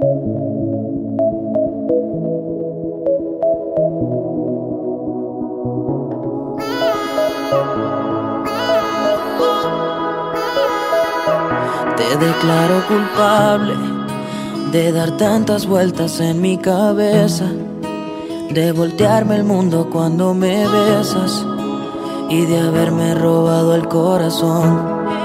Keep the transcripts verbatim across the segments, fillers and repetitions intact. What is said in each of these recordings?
Te declaro culpable de dar tantas vueltas en mi cabeza, de voltearme el mundo cuando me besas y de haberme robado el corazón.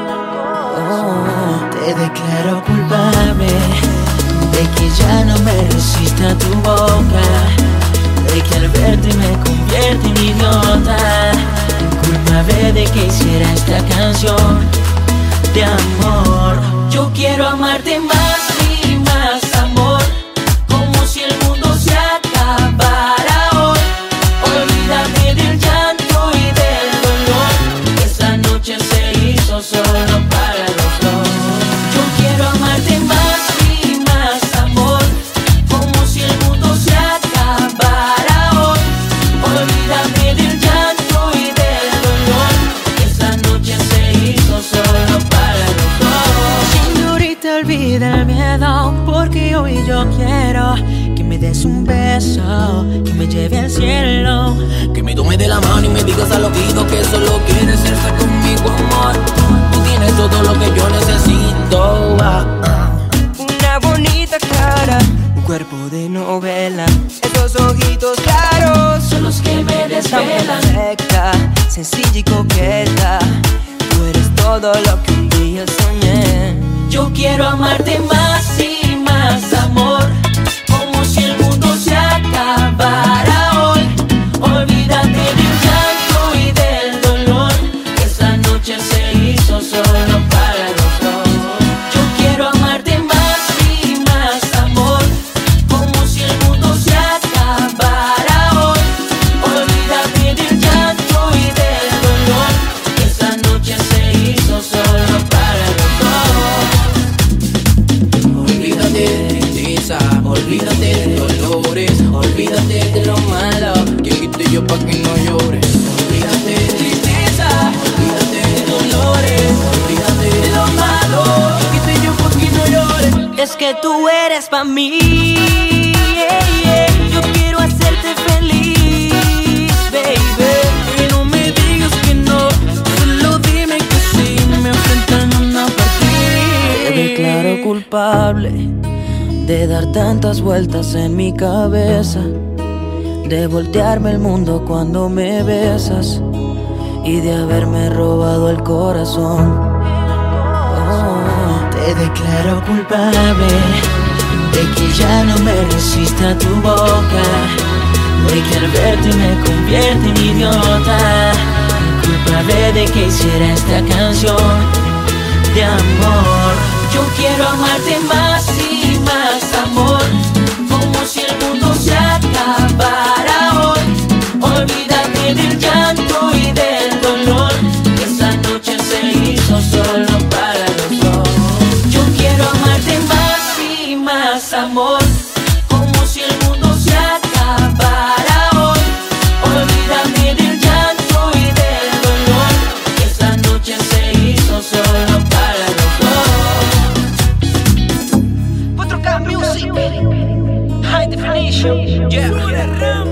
Oh, te declaro culpable de que ya no me resista tu boca, de que al verte me convierte en idiota, culpable de que hiciera esta canción de amor. Yo quiero amarte más y más, amor, como si el mundo se acabara hoy. Olvídame del llanto y del dolor, esta noche se hizo solo para los dos. Yo quiero amarte más y más, amor, como si el mundo se acabara hoy. Olvídame del llanto y del dolor, esta noche se hizo solo para los dos. Señorita, olvida el miedo, porque hoy yo quiero que me des un beso, que me lleve al cielo, que me tome de la mano y me digas al oído que solo quieres estar conmigo, amor. Tú tienes todo lo que yo necesito. ah, ah. Una bonita cara, un cuerpo de novela, esos ojitos claros son los que me desvelan. Perfecta, sencilla y coqueta, tú eres todo lo que un día soñé. Yo quiero amarte más y más, amor, como si el mundo se acabara hoy. Olvídate del llanto y del dolor, esta noche se hizo solo para los dos. Yo quiero amarte más y más, amor, como si el mundo se acabara hoy. Olvídate del llanto y del dolor, esta noche se hizo solo para los dos. Olvídate de tristeza, olvídate de dolores, olvídate de lo malo, que quite yo pa' que no llores. Olvídate de tristeza, olvídate de dolores, olvídate de lo malo, que quite yo pa' que no llores. Es que tú eres pa' mí, yeah, yeah. Yo quiero hacerte feliz, baby. y no me digas que no, solo dime que sí, me enfrentan a una partida. Te declaro culpable de dar tantas vueltas en mi cabeza, de voltearme el mundo cuando me besas y de haberme robado el corazón. Oh, te declaro culpable de que ya no me resista tu boca, de que al verte me convierte en idiota, culpable de que hiciera esta canción de amor. Yo quiero amarte más y más, amor, como si el mundo se acabara hoy. Olvídate del llanto y del dolor, esta noche se hizo solo para los dos. Yo quiero amarte más y más, amor, como si el mundo se acabara hoy. Olvídame del llanto y del dolor, esta noche se hizo solo para los dos. Otro Music, High Definition, yeah.